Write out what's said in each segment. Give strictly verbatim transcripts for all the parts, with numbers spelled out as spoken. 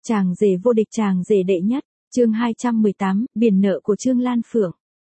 Chàng rể vô địch, chàng rể đệ nhất, chương hai trăm mười tám, biển nợ của Trương Lan Phượng.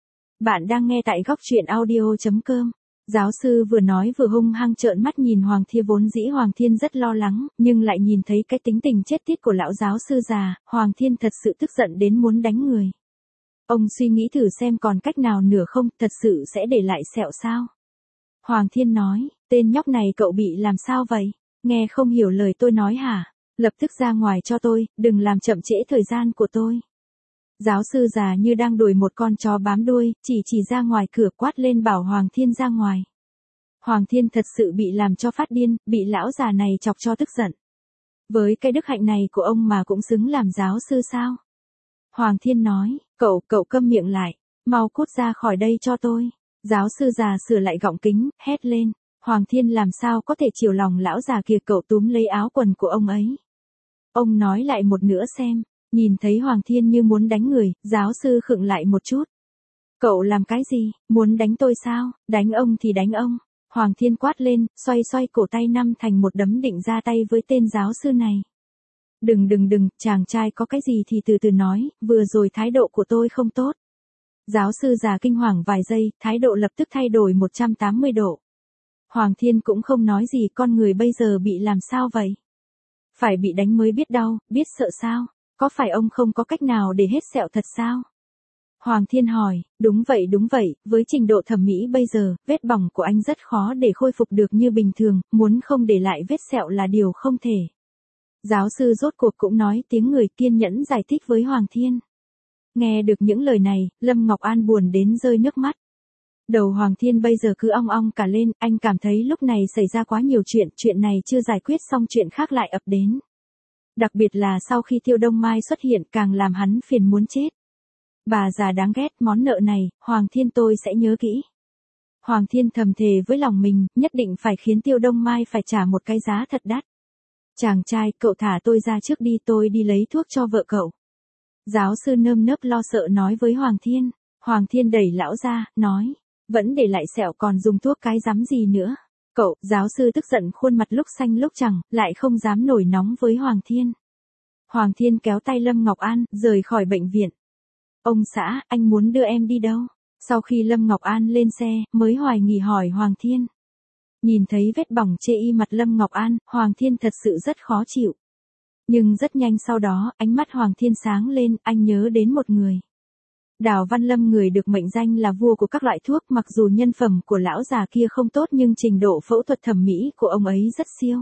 Bạn đang nghe tại góc truyện audio chấm com. Giáo sư vừa nói vừa hung hăng trợn mắt nhìn Hoàng Thiên, vốn dĩ Hoàng Thiên rất lo lắng, nhưng lại nhìn thấy cái tính tình chết tiết của lão giáo sư già, Hoàng Thiên thật sự tức giận đến muốn đánh người. Ông suy nghĩ thử xem còn cách nào nữa không, thật sự sẽ để lại sẹo sao? Hoàng Thiên nói, tên nhóc này cậu bị làm sao vậy? Nghe không hiểu lời tôi nói hả? Lập tức ra ngoài cho tôi, đừng làm chậm trễ thời gian của tôi. Giáo sư già như đang đuổi một con chó bám đuôi, chỉ chỉ ra ngoài cửa quát lên bảo Hoàng Thiên ra ngoài. Hoàng Thiên thật sự bị làm cho phát điên, bị lão già này chọc cho tức giận. Với cái đức hạnh này của ông mà cũng xứng làm giáo sư sao? Hoàng Thiên nói, cậu, cậu câm miệng lại, mau cút ra khỏi đây cho tôi. Giáo sư già sửa lại gọng kính, hét lên. Hoàng Thiên làm sao có thể chiều lòng lão già kia, cậu túm lấy áo quần của ông ấy. Ông nói lại một nữa xem, nhìn thấy Hoàng Thiên như muốn đánh người, giáo sư khựng lại một chút. Cậu làm cái gì, muốn đánh tôi sao, đánh ông thì đánh ông. Hoàng Thiên quát lên, xoay xoay cổ tay năm thành một đấm định ra tay với tên giáo sư này. Đừng đừng đừng, chàng trai có cái gì thì từ từ nói, vừa rồi thái độ của tôi không tốt. Giáo sư già kinh hoàng vài giây, thái độ lập tức thay đổi một trăm tám mươi độ. Hoàng Thiên cũng không nói gì, con người bây giờ bị làm sao vậy? Phải bị đánh mới biết đau, biết sợ sao? Có phải ông không có cách nào để hết sẹo thật sao? Hoàng Thiên hỏi, đúng vậy đúng vậy, với trình độ thẩm mỹ bây giờ, vết bỏng của anh rất khó để khôi phục được như bình thường, muốn không để lại vết sẹo là điều không thể. Giáo sư rốt cuộc cũng nói tiếng người, kiên nhẫn giải thích với Hoàng Thiên. Nghe được những lời này, Lâm Ngọc An buồn đến rơi nước mắt. Đầu Hoàng Thiên bây giờ cứ ong ong cả lên, anh cảm thấy lúc này xảy ra quá nhiều chuyện, chuyện này chưa giải quyết xong chuyện khác lại ập đến. Đặc biệt là sau khi Tiêu Đông Mai xuất hiện càng làm hắn phiền muốn chết. Bà già đáng ghét, món nợ này, Hoàng Thiên tôi sẽ nhớ kỹ. Hoàng Thiên thầm thề với lòng mình, nhất định phải khiến Tiêu Đông Mai phải trả một cái giá thật đắt. Chàng trai, cậu thả tôi ra trước đi, tôi đi lấy thuốc cho vợ cậu. Giáo sư nơm nớp lo sợ nói với Hoàng Thiên. Hoàng Thiên đẩy lão ra, nói. Vẫn để lại sẹo còn dùng thuốc cái rắm gì nữa. Cậu, giáo sư tức giận, khuôn mặt lúc xanh lúc chẳng, lại không dám nổi nóng với Hoàng Thiên. Hoàng Thiên kéo tay Lâm Ngọc An, rời khỏi bệnh viện. Ông xã, anh muốn đưa em đi đâu? Sau khi Lâm Ngọc An lên xe, mới hoài nghi hỏi Hoàng Thiên. Nhìn thấy vết bỏng chê y mặt Lâm Ngọc An, Hoàng Thiên thật sự rất khó chịu. Nhưng rất nhanh sau đó, ánh mắt Hoàng Thiên sáng lên, anh nhớ đến một người. Đào Văn Lâm, người được mệnh danh là vua của các loại thuốc, mặc dù nhân phẩm của lão già kia không tốt nhưng trình độ phẫu thuật thẩm mỹ của ông ấy rất siêu.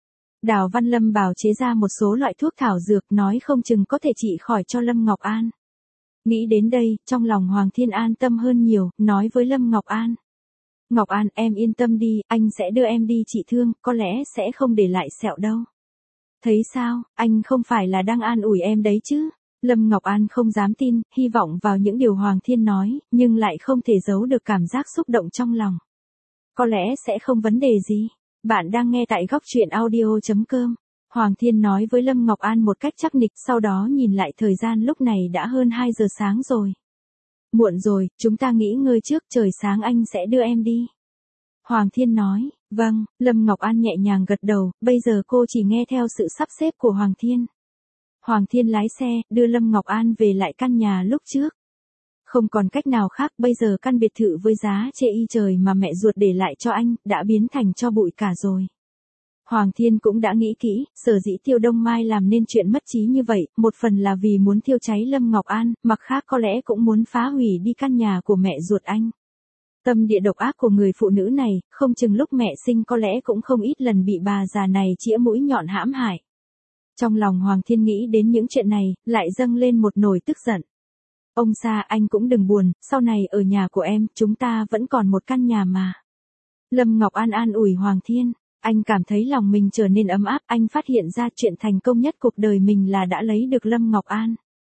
Đào Văn Lâm bào chế ra một số loại thuốc thảo dược, nói không chừng có thể trị khỏi cho Lâm Ngọc An. Nghĩ đến đây, trong lòng Hoàng Thiên an tâm hơn nhiều, nói với Lâm Ngọc An. Ngọc An, em yên tâm đi, anh sẽ đưa em đi trị thương, có lẽ sẽ không để lại sẹo đâu. Thấy sao, anh không phải là đang an ủi em đấy chứ? Lâm Ngọc An không dám tin, hy vọng vào những điều Hoàng Thiên nói, nhưng lại không thể giấu được cảm giác xúc động trong lòng. Có lẽ sẽ không vấn đề gì. Bạn đang nghe tại góc truyện audio chấm com. Hoàng Thiên nói với Lâm Ngọc An một cách chắc nịch, sau đó nhìn lại thời gian lúc này đã hơn hai giờ sáng rồi. Muộn rồi, chúng ta nghỉ ngơi trước, trời sáng anh sẽ đưa em đi. Hoàng Thiên nói, vâng, Lâm Ngọc An nhẹ nhàng gật đầu, bây giờ cô chỉ nghe theo sự sắp xếp của Hoàng Thiên. Hoàng Thiên lái xe, đưa Lâm Ngọc An về lại căn nhà lúc trước. Không còn cách nào khác, bây giờ căn biệt thự với giá chê y trời mà mẹ ruột để lại cho anh, đã biến thành tro bụi cả rồi. Hoàng Thiên cũng đã nghĩ kỹ, sở dĩ Tiêu Đông Mai làm nên chuyện mất trí như vậy, một phần là vì muốn thiêu cháy Lâm Ngọc An, mặt khác có lẽ cũng muốn phá hủy đi căn nhà của mẹ ruột anh. Tâm địa độc ác của người phụ nữ này, không chừng lúc mẹ sinh có lẽ cũng không ít lần bị bà già này chĩa mũi nhọn hãm hại. Trong lòng Hoàng Thiên nghĩ đến những chuyện này, lại dâng lên một nồi tức giận. Ông Sa, anh cũng đừng buồn, sau này ở nhà của em, chúng ta vẫn còn một căn nhà mà. Lâm Ngọc An an ủi Hoàng Thiên, anh cảm thấy lòng mình trở nên ấm áp, anh phát hiện ra chuyện thành công nhất cuộc đời mình là đã lấy được Lâm Ngọc An.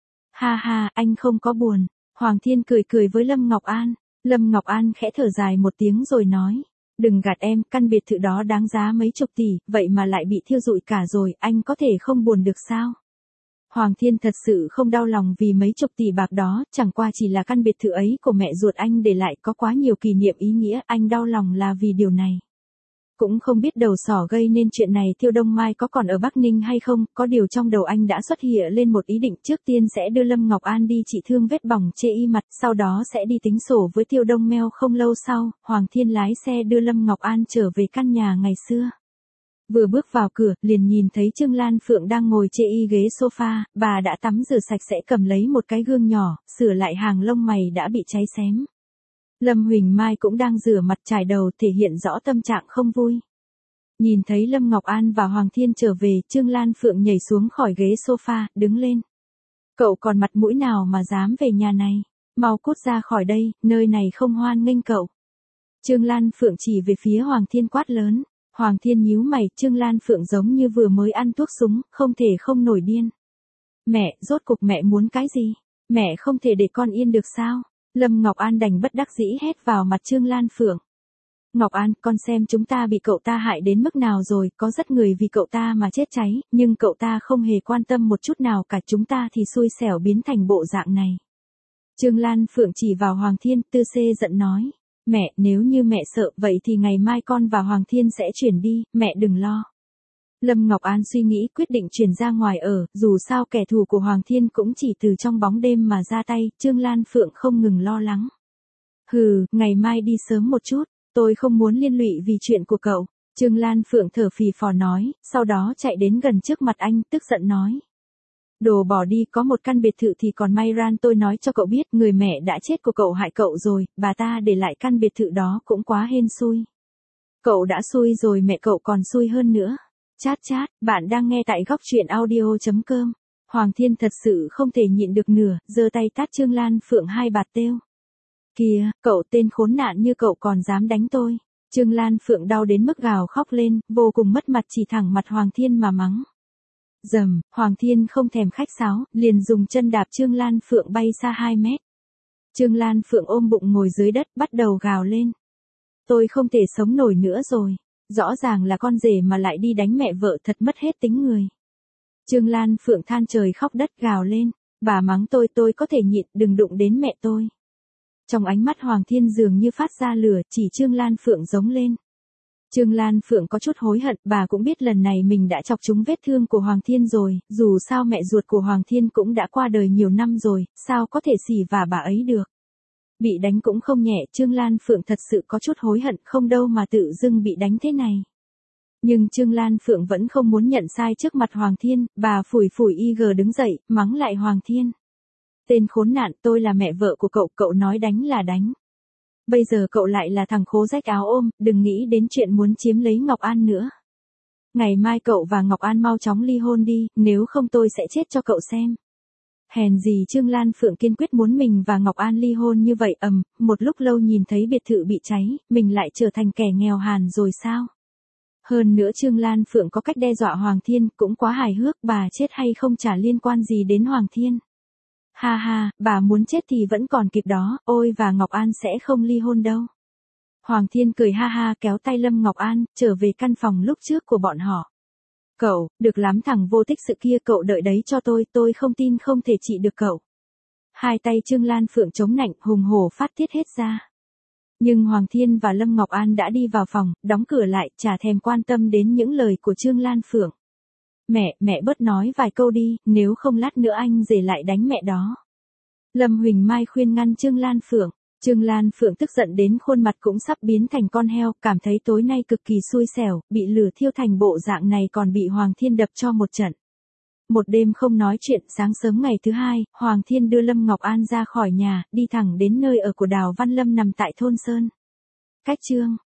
Ha ha, anh không có buồn. Hoàng Thiên cười cười với Lâm Ngọc An. Lâm Ngọc An khẽ thở dài một tiếng rồi nói. Đừng gạt em, căn biệt thự đó đáng giá mấy chục tỷ, vậy mà lại bị thiêu rụi cả rồi, anh có thể không buồn được sao? Hoàng Thiên thật sự không đau lòng vì mấy chục tỷ bạc đó, chẳng qua chỉ là căn biệt thự ấy của mẹ ruột anh để lại có quá nhiều kỷ niệm ý nghĩa, anh đau lòng là vì điều này. Cũng không biết đầu sỏ gây nên chuyện này Tiêu Đông Mai có còn ở Bắc Ninh hay không, có điều trong đầu anh đã xuất hiện lên một ý định trước tiên sẽ đưa Lâm Ngọc An đi trị thương vết bỏng chê y mặt, sau đó sẽ đi tính sổ với Tiêu Đông Meo. Không lâu sau, Hoàng Thiên lái xe đưa Lâm Ngọc An trở về căn nhà ngày xưa. Vừa bước vào cửa, liền nhìn thấy Trương Lan Phượng đang ngồi chê y ghế sofa, bà đã tắm rửa sạch sẽ cầm lấy một cái gương nhỏ, sửa lại hàng lông mày đã bị cháy xém. Lâm Huỳnh Mai cũng đang rửa mặt chải đầu thể hiện rõ tâm trạng không vui. Nhìn thấy Lâm Ngọc An và Hoàng Thiên trở về, Trương Lan Phượng nhảy xuống khỏi ghế sofa, đứng lên. Cậu còn mặt mũi nào mà dám về nhà này, mau cút ra khỏi đây, nơi này không hoan nghênh cậu. Trương Lan Phượng chỉ về phía Hoàng Thiên quát lớn. Hoàng Thiên nhíu mày, Trương Lan Phượng giống như vừa mới ăn thuốc súng, không thể không nổi điên. Mẹ, rốt cục mẹ muốn cái gì? Mẹ không thể để con yên được sao? Lâm Ngọc An đành bất đắc dĩ hét vào mặt Trương Lan Phượng. Ngọc An, con xem chúng ta bị cậu ta hại đến mức nào rồi, có rất người vì cậu ta mà chết cháy, nhưng cậu ta không hề quan tâm một chút nào cả, chúng ta thì xui xẻo biến thành bộ dạng này. Trương Lan Phượng chỉ vào Hoàng Thiên, tư xê giận nói. Mẹ, nếu như mẹ sợ, vậy thì ngày mai con và Hoàng Thiên sẽ chuyển đi, mẹ đừng lo. Lâm Ngọc An suy nghĩ quyết định chuyển ra ngoài ở, dù sao kẻ thù của Hoàng Thiên cũng chỉ từ trong bóng đêm mà ra tay, Trương Lan Phượng không ngừng lo lắng. Hừ, ngày mai đi sớm một chút, tôi không muốn liên lụy vì chuyện của cậu. Trương Lan Phượng thở phì phò nói, sau đó chạy đến gần trước mặt anh, tức giận nói. Đồ bỏ đi, có một căn biệt thự thì còn may ran, tôi nói cho cậu biết, người mẹ đã chết của cậu hại cậu rồi, bà ta để lại căn biệt thự đó cũng quá hên xui. Cậu đã xui rồi, mẹ cậu còn xui hơn nữa. Chát chát, bạn đang nghe tại góc truyện audio chấm com. Hoàng Thiên thật sự không thể nhịn được nửa, giơ tay tát Trương Lan Phượng hai bạt têu. Kìa, cậu tên khốn nạn như cậu còn dám đánh tôi. Trương Lan Phượng đau đến mức gào khóc lên, vô cùng mất mặt, chỉ thẳng mặt Hoàng Thiên mà mắng. Dầm, Hoàng Thiên không thèm khách sáo, liền dùng chân đạp Trương Lan Phượng bay xa hai mét. Trương Lan Phượng ôm bụng ngồi dưới đất, bắt đầu gào lên. Tôi không thể sống nổi nữa rồi. Rõ ràng là con rể mà lại đi đánh mẹ vợ, thật mất hết tính người. Trương Lan Phượng than trời khóc đất gào lên. Bà mắng tôi, tôi có thể nhịn, đừng đụng đến mẹ tôi. Trong ánh mắt Hoàng Thiên dường như phát ra lửa, chỉ Trương Lan Phượng giống lên. Trương Lan Phượng có chút hối hận, bà cũng biết lần này mình đã chọc trúng vết thương của Hoàng Thiên rồi, dù sao mẹ ruột của Hoàng Thiên cũng đã qua đời nhiều năm rồi, sao có thể xỉ vả bà ấy được. Bị đánh cũng không nhẹ, Trương Lan Phượng thật sự có chút hối hận, không đâu mà tự dưng bị đánh thế này. Nhưng Trương Lan Phượng vẫn không muốn nhận sai trước mặt Hoàng Thiên, bà phủi phủi y gờ đứng dậy, mắng lại Hoàng Thiên. Tên khốn nạn, tôi là mẹ vợ của cậu, cậu nói đánh là đánh. Bây giờ cậu lại là thằng khố rách áo ôm, đừng nghĩ đến chuyện muốn chiếm lấy Ngọc An nữa. Ngày mai cậu và Ngọc An mau chóng ly hôn đi, nếu không tôi sẽ chết cho cậu xem. Hèn gì Trương Lan Phượng kiên quyết muốn mình và Ngọc An ly hôn như vậy. Ầm, một lúc lâu nhìn thấy biệt thự bị cháy, mình lại trở thành kẻ nghèo hàn rồi sao? Hơn nữa Trương Lan Phượng có cách đe dọa Hoàng Thiên, cũng quá hài hước, bà chết hay không chả liên quan gì đến Hoàng Thiên. Ha ha, bà muốn chết thì vẫn còn kịp đó, ôi và Ngọc An sẽ không ly hôn đâu. Hoàng Thiên cười ha ha kéo tay Lâm Ngọc An, trở về căn phòng lúc trước của bọn họ. Cậu, được lắm thằng vô tích sự kia, cậu đợi đấy cho tôi, tôi không tin không thể trị được cậu. Hai tay Trương Lan Phượng chống nạnh, hùng hổ phát tiết hết ra. Nhưng Hoàng Thiên và Lâm Ngọc An đã đi vào phòng, đóng cửa lại, chả thèm quan tâm đến những lời của Trương Lan Phượng. Mẹ, mẹ bớt nói vài câu đi, nếu không lát nữa anh rể lại đánh mẹ đó. Lâm Huỳnh Mai khuyên ngăn Trương Lan Phượng. Trương Lan Phượng tức giận đến khuôn mặt cũng sắp biến thành con heo, cảm thấy tối nay cực kỳ xui xẻo, bị lửa thiêu thành bộ dạng này còn bị Hoàng Thiên đập cho một trận. Một đêm không nói chuyện, sáng sớm ngày thứ hai, Hoàng Thiên đưa Lâm Ngọc An ra khỏi nhà, đi thẳng đến nơi ở của Đào Văn Lâm nằm tại thôn Sơn. Cách chương